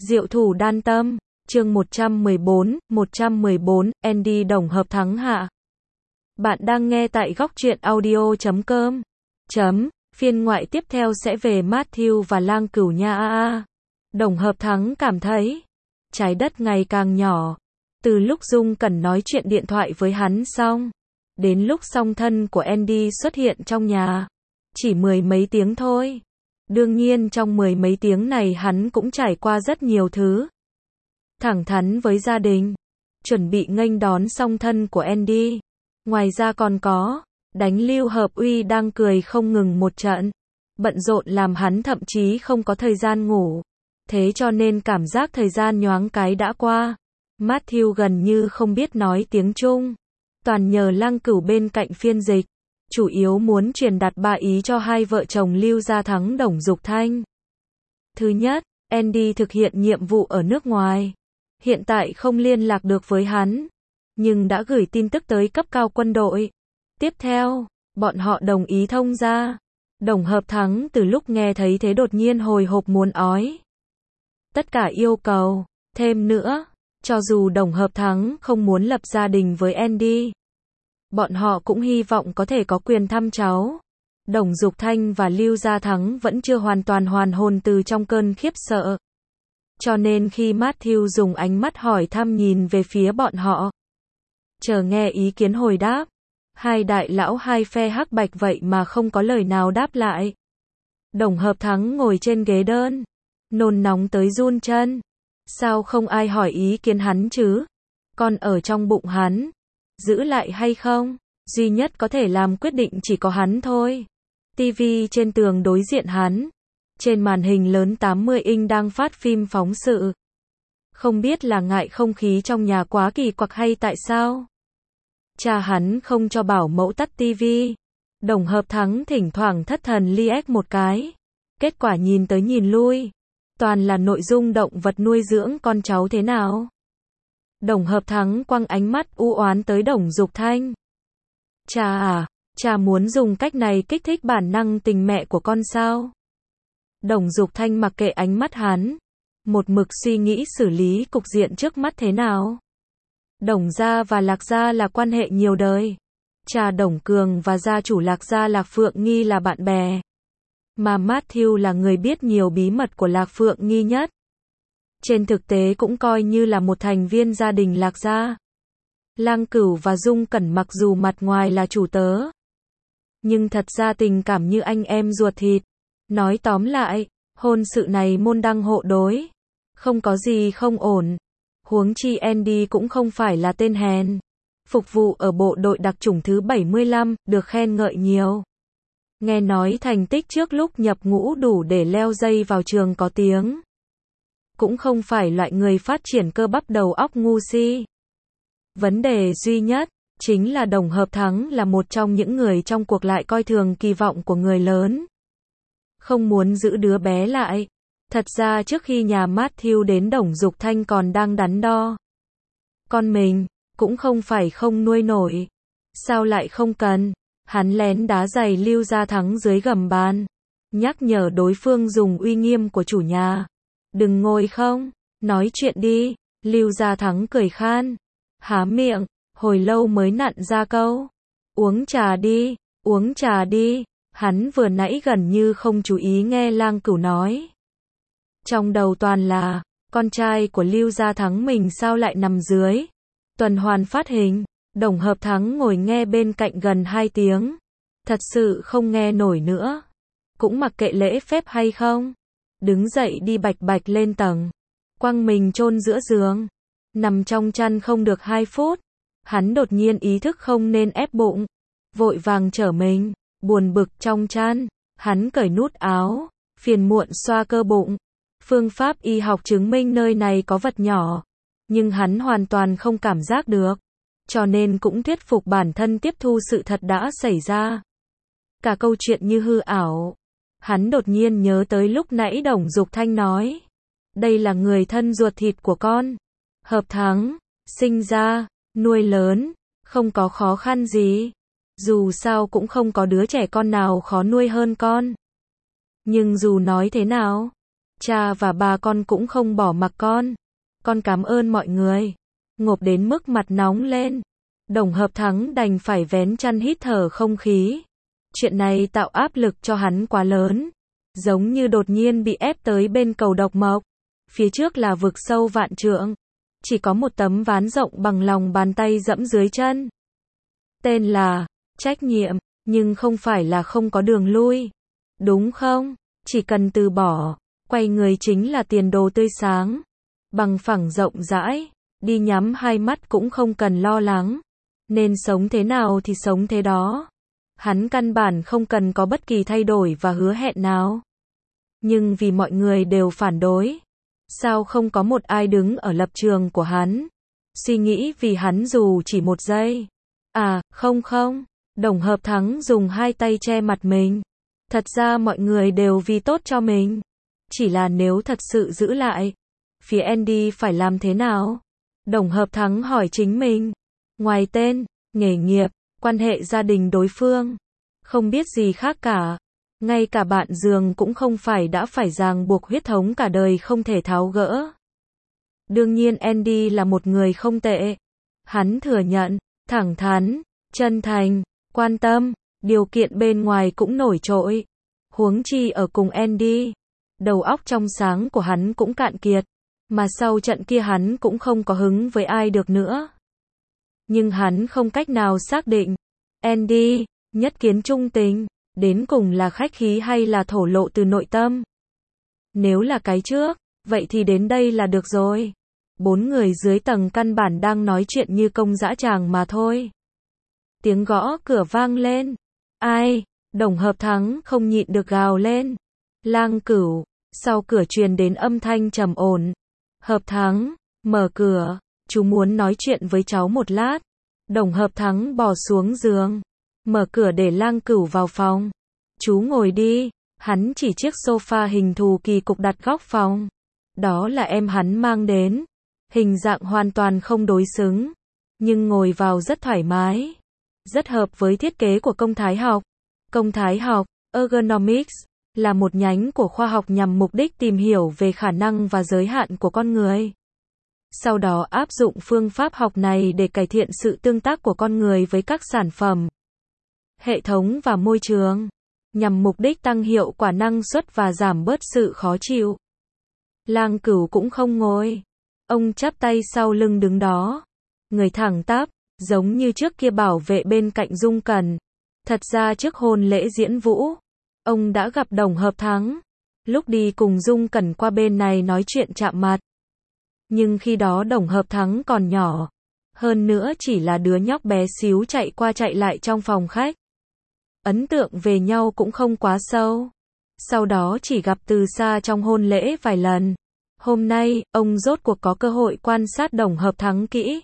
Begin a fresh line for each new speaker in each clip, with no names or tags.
Diệu thủ đan tâm, chương 114, Andy Đồng hợp thắng hạ. Bạn đang nghe tại góc truyện audio.com. Phiên ngoại tiếp theo sẽ về Matthew và Lang Cửu nha. Đồng hợp thắng cảm thấy trái đất ngày càng nhỏ. Từ lúc Dung Cẩn nói chuyện điện thoại với hắn xong, đến lúc song thân của Andy xuất hiện trong nhà, chỉ 10 mấy tiếng thôi. Đương nhiên trong 10 mấy tiếng này hắn cũng trải qua rất nhiều thứ. Thẳng thắn với gia đình, chuẩn bị nghênh đón song thân của Andy. Ngoài ra còn có, đánh Lưu Hợp Uy đang cười không ngừng một trận. Bận rộn làm hắn thậm chí không có thời gian ngủ. Thế cho nên cảm giác thời gian nhoáng cái đã qua. Matthew gần như không biết nói tiếng Trung. Toàn nhờ Lang Cửu bên cạnh phiên dịch. Chủ yếu muốn truyền đạt 3 ý cho hai vợ chồng Lưu Gia Thắng Đồng Dục Thanh. Thứ nhất, Andy thực hiện nhiệm vụ ở nước ngoài. Hiện tại không liên lạc được với hắn, nhưng đã gửi tin tức tới cấp cao quân đội. Tiếp theo, bọn họ đồng ý thông gia. Đồng hợp thắng từ lúc nghe thấy thế đột nhiên hồi hộp muốn ói. Tất cả yêu cầu, thêm nữa, cho dù đồng hợp thắng không muốn lập gia đình với Andy, bọn họ cũng hy vọng có thể có quyền thăm cháu. Đồng Dục Thanh và Lưu Gia Thắng vẫn chưa hoàn toàn hoàn hồn từ trong cơn khiếp sợ. Cho nên khi Matthew dùng ánh mắt hỏi thăm nhìn về phía bọn họ, chờ nghe ý kiến hồi đáp, hai đại lão hai phe hắc bạch vậy mà không có lời nào đáp lại. Đồng hợp thắng ngồi trên ghế đơn, nôn nóng tới run chân. Sao không ai hỏi ý kiến hắn chứ? Con ở trong bụng hắn, giữ lại hay không? Duy nhất có thể làm quyết định chỉ có hắn thôi. TV trên tường đối diện hắn, trên màn hình lớn 80 inch đang phát phim phóng sự. Không biết là ngại không khí trong nhà quá kỳ quặc hay tại sao? Cha hắn không cho bảo mẫu tắt TV. Đồng hợp thắng thỉnh thoảng thất thần liếc một cái. Kết quả nhìn tới nhìn lui, toàn là nội dung động vật nuôi dưỡng con cháu thế nào. Đồng hợp thắng quăng ánh mắt u oán tới Đồng Dục Thanh. Cha à, cha muốn dùng cách này kích thích bản năng tình mẹ của con sao? Đồng Dục Thanh mặc kệ ánh mắt hắn, một mực suy nghĩ xử lý cục diện trước mắt thế nào. Đồng gia và Lạc gia là quan hệ nhiều đời. Cha Đồng Cường và gia chủ Lạc gia Lạc Phượng Nghi là bạn bè. Mà Matthew là người biết nhiều bí mật của Lạc Phượng Nghi nhất. Trên thực tế cũng coi như là một thành viên gia đình Lạc gia. Lang Cửu và Dung Cẩn mặc dù mặt ngoài là chủ tớ, nhưng thật ra tình cảm như anh em ruột thịt. Nói tóm lại, hôn sự này môn đăng hộ đối, không có gì không ổn. Huống chi Andy cũng không phải là tên hèn. Phục vụ ở bộ đội đặc chủng thứ 75, được khen ngợi nhiều. Nghe nói thành tích trước lúc nhập ngũ đủ để leo dây vào trường có tiếng. Cũng không phải loại người phát triển cơ bắp đầu óc ngu si. Vấn đề duy nhất, chính là Đồng hợp thắng là một trong những người trong cuộc lại coi thường kỳ vọng của người lớn. Không muốn giữ đứa bé lại. Thật ra trước khi nhà Matthew đến Đồng Dục Thanh còn đang đắn đo. Con mình, cũng không phải không nuôi nổi. Sao lại không cần? Hắn lén đá giày Lưu Gia Thắng dưới gầm bàn. Nhắc nhở đối phương dùng uy nghiêm của chủ nhà. Đừng ngồi không, nói chuyện đi. Lưu Gia Thắng cười khan. Há miệng, hồi lâu mới nặn ra câu. Uống trà đi, uống trà đi. Hắn vừa nãy gần như không chú ý nghe Lang Cửu nói. Trong đầu toàn là, con trai của Lưu Gia Thắng mình sao lại nằm dưới. Tuần hoàn phát hình, Đồng hợp thắng ngồi nghe bên cạnh gần 2 tiếng. Thật sự không nghe nổi nữa. Cũng mặc kệ lễ phép hay không. Đứng dậy đi bạch bạch lên tầng. Quăng mình chôn giữa giường. Nằm trong chăn không được 2 phút. Hắn đột nhiên ý thức không nên ép bụng. Vội vàng trở mình, buồn bực trong chăn. Hắn cởi nút áo, phiền muộn xoa cơ bụng. Phương pháp y học chứng minh nơi này có vật nhỏ. Nhưng hắn hoàn toàn không cảm giác được. Cho nên cũng thuyết phục bản thân tiếp thu sự thật đã xảy ra. Cả câu chuyện như hư ảo. Hắn đột nhiên nhớ tới lúc nãy Đồng Dục Thanh nói. Đây là người thân ruột thịt của con. Hợp thắng, sinh ra, nuôi lớn, không có khó khăn gì. Dù sao cũng không có đứa trẻ con nào khó nuôi hơn con. Nhưng dù nói thế nào, Cha và ba con cũng không bỏ mặc con. Con cảm ơn mọi người. Ngộp đến mức mặt nóng lên. Đồng Hợp Thắng đành phải vén chăn hít thở không khí. Chuyện này tạo áp lực cho hắn quá lớn. Giống như đột nhiên bị ép tới bên cầu độc mộc. Phía trước là vực sâu vạn trượng. Chỉ có một tấm ván rộng bằng lòng bàn tay dẫm dưới chân. Tên là trách nhiệm, nhưng không phải là không có đường lui. Đúng không? Chỉ cần từ bỏ, quay người chính là tiền đồ tươi sáng. Bằng phẳng rộng rãi, đi nhắm hai mắt cũng không cần lo lắng. Nên sống thế nào thì sống thế đó. Hắn căn bản không cần có bất kỳ thay đổi và hứa hẹn nào. Nhưng vì mọi người đều phản đối, sao không có một ai đứng ở lập trường của hắn? Suy nghĩ vì hắn dù chỉ một giây. À, không, Đồng Hợp Thắng dùng hai tay che mặt mình. Thật ra mọi người đều vì tốt cho mình. Chỉ là nếu thật sự giữ lại, phía Andy phải làm thế nào? Đồng Hợp Thắng hỏi chính mình. Ngoài tên, nghề nghiệp, quan hệ gia đình đối phương, không biết gì khác cả. Ngay cả bạn giường cũng không phải đã phải ràng buộc huyết thống cả đời không thể tháo gỡ. Đương nhiên Andy là một người không tệ. Hắn thừa nhận, thẳng thắn, chân thành, quan tâm, điều kiện bên ngoài cũng nổi trội. Huống chi ở cùng Andy, đầu óc trong sáng của hắn cũng cạn kiệt. Mà sau trận kia hắn cũng không có hứng với ai được nữa. Nhưng hắn không cách nào xác định. Andy, nhất kiến trung tình, đến cùng là khách khí hay là thổ lộ từ nội tâm? Nếu là cái trước, vậy thì đến đây là được rồi. 4 người dưới tầng căn bản đang nói chuyện như công dã tràng mà thôi. Tiếng gõ cửa vang lên. Ai? Đồng Hợp Thắng không nhịn được gào lên. Lang Cửu. Sau cửa truyền đến âm thanh trầm ổn. Hợp Thắng, mở cửa, chú muốn nói chuyện với cháu một lát. Đồng Hợp Thắng bò xuống giường, mở cửa để Lang Cửu vào phòng. Chú ngồi đi. Hắn chỉ chiếc sofa hình thù kỳ cục đặt góc phòng. Đó là em hắn mang đến. Hình dạng hoàn toàn không đối xứng, nhưng ngồi vào rất thoải mái. Rất hợp với thiết kế của công thái học. Công thái học, ergonomics, là một nhánh của khoa học nhằm mục đích tìm hiểu về khả năng và giới hạn của con người. Sau đó áp dụng phương pháp học này để cải thiện sự tương tác của con người với các sản phẩm, hệ thống và môi trường, nhằm mục đích tăng hiệu quả năng suất và giảm bớt sự khó chịu. Lang Cửu cũng không ngồi. Ông chắp tay sau lưng đứng đó. Người thẳng tắp, giống như trước kia bảo vệ bên cạnh Dung Cẩn. Thật ra trước hôn lễ diễn vũ, ông đã gặp Đồng Hợp Thắng. Lúc đi cùng Dung Cẩn qua bên này nói chuyện chạm mặt. Nhưng khi đó Đồng Hợp Thắng còn nhỏ. Hơn nữa chỉ là đứa nhóc bé xíu chạy qua chạy lại trong phòng khách. Ấn tượng về nhau cũng không quá sâu. Sau đó chỉ gặp từ xa trong hôn lễ vài lần. Hôm nay, ông rốt cuộc có cơ hội quan sát Đồng Hợp Thắng kỹ.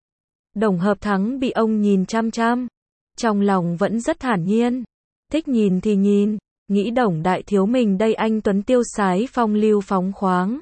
Đồng Hợp Thắng bị ông nhìn chăm chăm. Trong lòng vẫn rất thản nhiên. Thích nhìn thì nhìn. Nghĩ Đồng đại thiếu mình đây anh tuấn tiêu sái phong lưu phóng khoáng.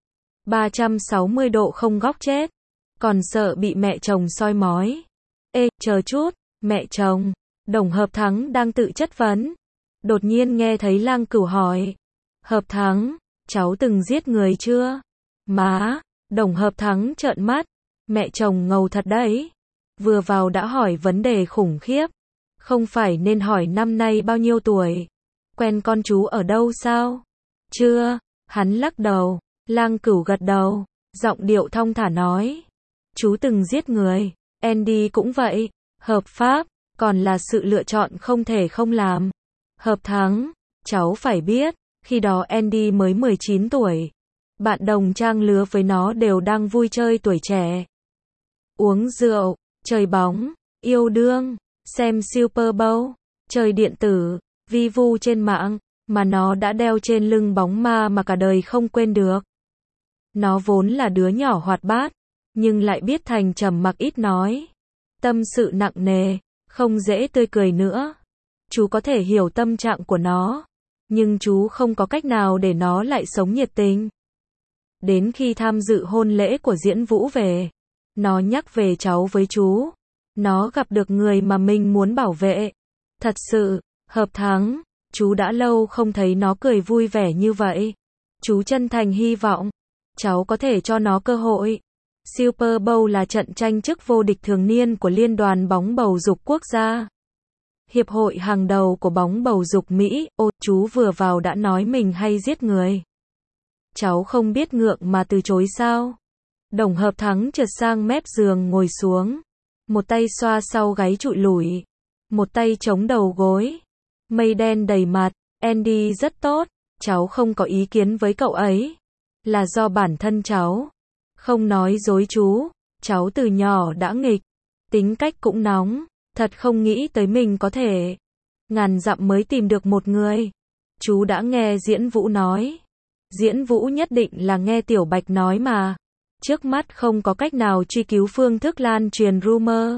360 độ không góc chết. Còn sợ bị mẹ chồng soi mói. Ê, chờ chút, mẹ chồng. Đồng Hợp Thắng đang tự chất vấn. Đột nhiên nghe thấy Lang Cửu hỏi. Hợp Thắng, cháu từng giết người chưa? Má, Đồng Hợp Thắng trợn mắt. Mẹ chồng ngầu thật đấy. Vừa vào đã hỏi vấn đề khủng khiếp. Không phải nên hỏi năm nay bao nhiêu tuổi? Quen con chú ở đâu sao? Chưa, hắn lắc đầu. Lang Cửu gật đầu, giọng điệu thong thả nói. Chú từng giết người, Andy cũng vậy, hợp pháp, còn là sự lựa chọn không thể không làm. Hợp Thắng, cháu phải biết, khi đó Andy mới 19 tuổi. Bạn đồng trang lứa với nó đều đang vui chơi tuổi trẻ. Uống rượu, chơi bóng, yêu đương, xem Super Bowl, chơi điện tử, vi vu trên mạng, mà nó đã đeo trên lưng bóng ma mà cả đời không quên được. Nó vốn là đứa nhỏ hoạt bát, nhưng lại biết thành trầm mặc ít nói. Tâm sự nặng nề, không dễ tươi cười nữa. Chú có thể hiểu tâm trạng của nó, nhưng chú không có cách nào để nó lại sống nhiệt tình. Đến khi tham dự hôn lễ của Diễn Vũ về, nó nhắc về cháu với chú. Nó gặp được người mà mình muốn bảo vệ. Thật sự, Hợp Thắng, chú đã lâu không thấy nó cười vui vẻ như vậy. Chú chân thành hy vọng cháu có thể cho nó cơ hội. Super Bowl là trận tranh chức vô địch thường niên của Liên đoàn bóng bầu dục quốc gia. Hiệp hội hàng đầu của bóng bầu dục Mỹ. Ô, chú vừa vào đã nói mình hay giết người. Cháu không biết ngượng mà từ chối sao? Đồng Hợp Thắng trượt sang mép giường ngồi xuống. Một tay xoa sau gáy trụi lủi. Một tay chống đầu gối. Mây đen đầy mặt. Andy rất tốt. Cháu không có ý kiến với cậu ấy. Là do bản thân cháu. Không nói dối chú. Cháu từ nhỏ đã nghịch. Tính cách cũng nóng. Thật không nghĩ tới mình có thể. Ngàn dặm mới tìm được một người. Chú đã nghe Diễn Vũ nói. Diễn Vũ nhất định là nghe Tiểu Bạch nói mà. Trước mắt không có cách nào truy cứu phương thức lan truyền rumor.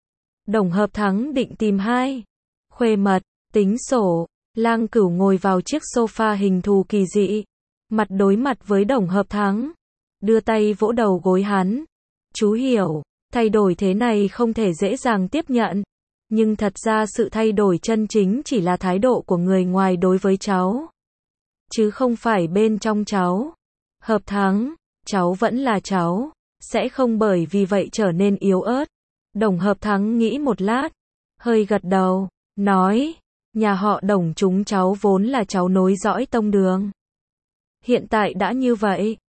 Đồng Hợp Thắng định tìm hai khuê mật, tính sổ. Lang Cửu ngồi vào chiếc sofa hình thù kỳ dị. Mặt đối mặt với Đồng Hợp Thắng. Đưa tay vỗ đầu gối hắn. Chú hiểu, thay đổi thế này không thể dễ dàng tiếp nhận. Nhưng thật ra sự thay đổi chân chính chỉ là thái độ của người ngoài đối với cháu. Chứ không phải bên trong cháu. Hợp Thắng, cháu vẫn là cháu. Sẽ không bởi vì vậy trở nên yếu ớt. Đồng Hợp Thắng nghĩ một lát. Hơi gật đầu, nói. Nhà họ Đồng chúng cháu vốn là cháu nối dõi tông đường. Hiện tại đã như vậy.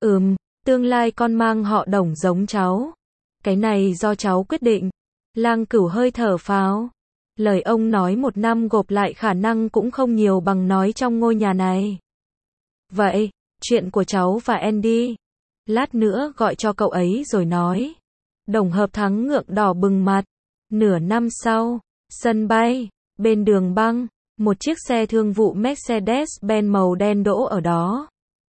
Tương lai con mang họ Đồng giống cháu. Cái này do cháu quyết định. Lang Cửu hơi thở phào. Lời ông nói một năm gộp lại khả năng cũng không nhiều bằng nói trong ngôi nhà này. Vậy, chuyện của cháu và Andy. Lát nữa gọi cho cậu ấy rồi nói. Đồng Hợp Thắng ngượng đỏ bừng mặt. Nửa năm sau, sân bay, bên đường băng, một chiếc xe thương vụ Mercedes-Benz màu đen đỗ ở đó.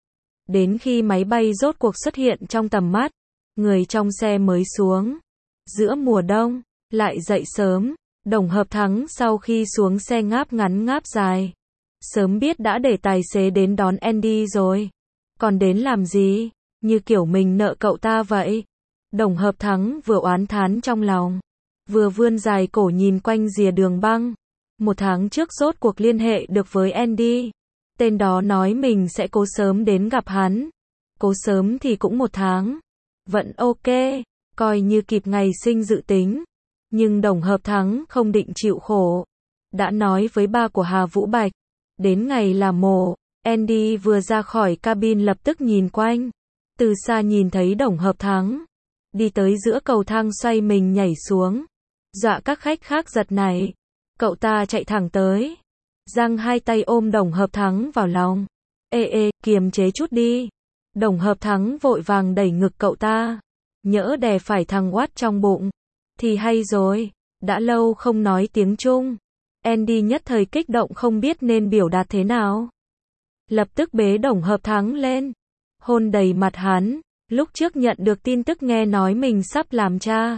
Đến khi máy bay rốt cuộc xuất hiện trong tầm mắt, người trong xe mới xuống. Giữa mùa đông, lại dậy sớm, Đồng Hợp Thắng sau khi xuống xe ngáp ngắn ngáp dài. Sớm biết đã để tài xế đến đón Andy rồi. Còn đến làm gì? Như kiểu mình nợ cậu ta vậy. Đồng Hợp Thắng vừa oán thán trong lòng, vừa vươn dài cổ nhìn quanh rìa đường băng. Một tháng trước rốt cuộc liên hệ được với Andy. Tên đó nói mình sẽ cố sớm đến gặp hắn. Cố sớm thì cũng một tháng. Vẫn ok, coi như kịp ngày sinh dự tính. Nhưng Đồng Hợp Thắng không định chịu khổ. Đã nói với ba của Hà Vũ Bạch. Đến ngày là mổ, Andy vừa ra khỏi cabin lập tức nhìn quanh. Từ xa nhìn thấy Đồng Hợp Thắng. Đi tới giữa cầu thang xoay mình nhảy xuống. Dọa các khách khác giật nảy. Cậu ta chạy thẳng tới. Giang hai tay ôm Đồng Hợp Thắng vào lòng. Ê, kiềm chế chút đi. Đồng Hợp Thắng vội vàng đẩy ngực cậu ta. Nhỡ đè phải thằng Watt trong bụng. Thì hay rồi, đã lâu không nói tiếng Trung. Andy nhất thời kích động không biết nên biểu đạt thế nào. Lập tức bế Đồng Hợp Thắng lên. Hôn đầy mặt hắn. Lúc trước nhận được tin tức nghe nói mình sắp làm cha.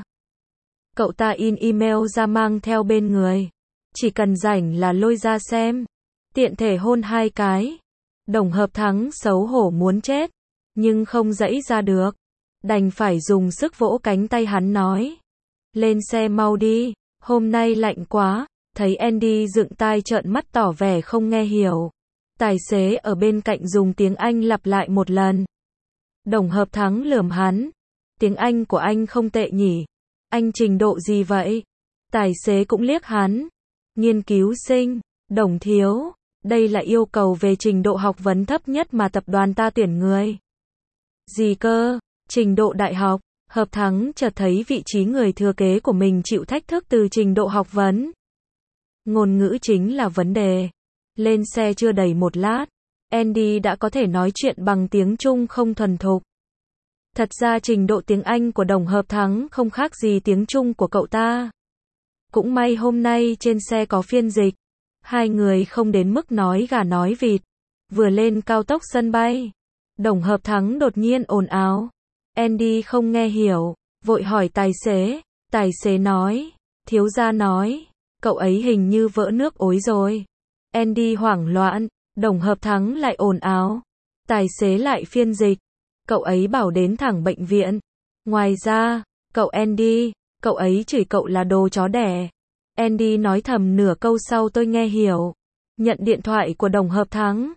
Cậu ta in email ra mang theo bên người. Chỉ cần rảnh là lôi ra xem. Tiện thể hôn hai cái. Đồng Hợp Thắng xấu hổ muốn chết. Nhưng không dãy ra được. Đành phải dùng sức vỗ cánh tay hắn nói. Lên xe mau đi. Hôm nay lạnh quá. Thấy Andy dựng tai trợn mắt tỏ vẻ không nghe hiểu. Tài xế ở bên cạnh dùng tiếng Anh lặp lại một lần. Đồng Hợp Thắng lườm hắn. Tiếng Anh của anh không tệ nhỉ. Anh trình độ gì vậy? Tài xế cũng liếc hắn. Nghiên cứu sinh, Đồng thiếu. Đây là yêu cầu về trình độ học vấn thấp nhất mà tập đoàn ta tuyển người. Gì cơ? Trình độ đại học. Hợp Thắng chợt thấy vị trí người thừa kế của mình chịu thách thức từ trình độ học vấn. Ngôn ngữ chính là vấn đề. Lên xe chưa đầy một lát, Andy đã có thể nói chuyện bằng tiếng Trung không thuần thục. Thật ra trình độ tiếng Anh của Đồng Hợp Thắng không khác gì tiếng Trung của cậu ta. Cũng may hôm nay trên xe có phiên dịch. Hai người không đến mức nói gà nói vịt. Vừa lên cao tốc sân bay, Đồng Hợp Thắng đột nhiên ồn ào. Andy không nghe hiểu, vội hỏi tài xế. Tài xế nói, thiếu gia nói, cậu ấy hình như vỡ nước ối rồi. Andy hoảng loạn, Đồng Hợp Thắng lại ồn ào. Tài xế lại phiên dịch. Cậu ấy bảo đến thẳng bệnh viện. Ngoài ra, cậu Andy, cậu ấy chửi cậu là đồ chó đẻ. Andy nói thầm nửa câu sau tôi nghe hiểu. Nhận điện thoại của Đồng Hợp Thắng.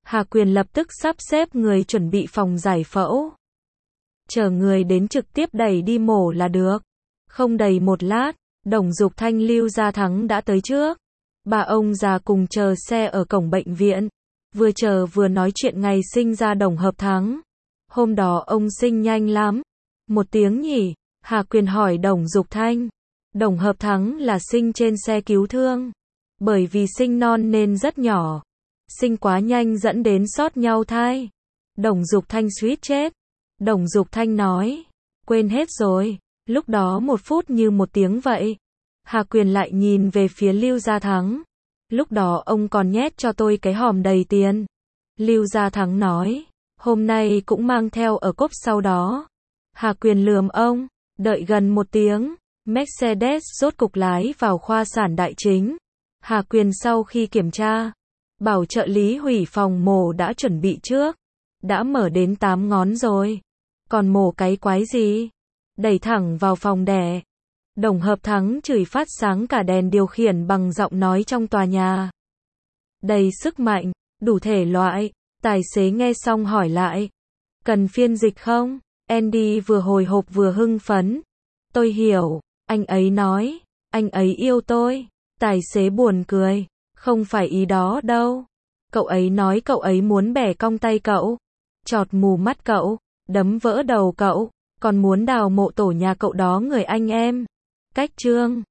Hà Quyền lập tức sắp xếp người chuẩn bị phòng giải phẫu. Chờ người đến trực tiếp đẩy đi mổ là được. Không đầy một lát, Đồng Dục Thanh Lưu Gia Thắng đã tới trước. Bà ông già cùng chờ xe ở cổng bệnh viện. Vừa chờ vừa nói chuyện ngày sinh ra Đồng Hợp Thắng. Hôm đó ông sinh nhanh lắm. 1 tiếng nhỉ? Hà Quyền hỏi Đồng Dục Thanh. Đồng Hợp Thắng là sinh trên xe cứu thương. Bởi vì sinh non nên rất nhỏ. Sinh quá nhanh dẫn đến sót nhau thai. Đồng Dục Thanh suýt chết. Đồng Dục Thanh nói. Quên hết rồi. Lúc đó 1 phút như 1 tiếng vậy. Hà Quyền lại nhìn về phía Lưu Gia Thắng. Lúc đó ông còn nhét cho tôi cái hòm đầy tiền. Lưu Gia Thắng nói. Hôm nay cũng mang theo ở cốp sau đó. Hà Quyền lườm ông. Đợi gần 1 tiếng. Mercedes rốt cục lái vào khoa sản đại chính. Hà Quyền sau khi kiểm tra, bảo trợ lý hủy phòng mổ đã chuẩn bị trước. Đã mở đến 8 ngón rồi. Còn mổ cái quái gì? Đẩy thẳng vào phòng đẻ. Đồng Hợp Thắng chửi phát sáng cả đèn điều khiển bằng giọng nói trong tòa nhà. Đầy sức mạnh, đủ thể loại. Tài xế nghe xong hỏi lại. Cần phiên dịch không? Andy vừa hồi hộp vừa hưng phấn. Tôi hiểu, anh ấy nói. Anh ấy yêu tôi. Tài xế buồn cười. Không phải ý đó đâu. Cậu ấy nói cậu ấy muốn bẻ cong tay cậu. Chọt mù mắt cậu. Đấm vỡ đầu cậu. Còn muốn đào mộ tổ nhà cậu đó người anh em. Cách chương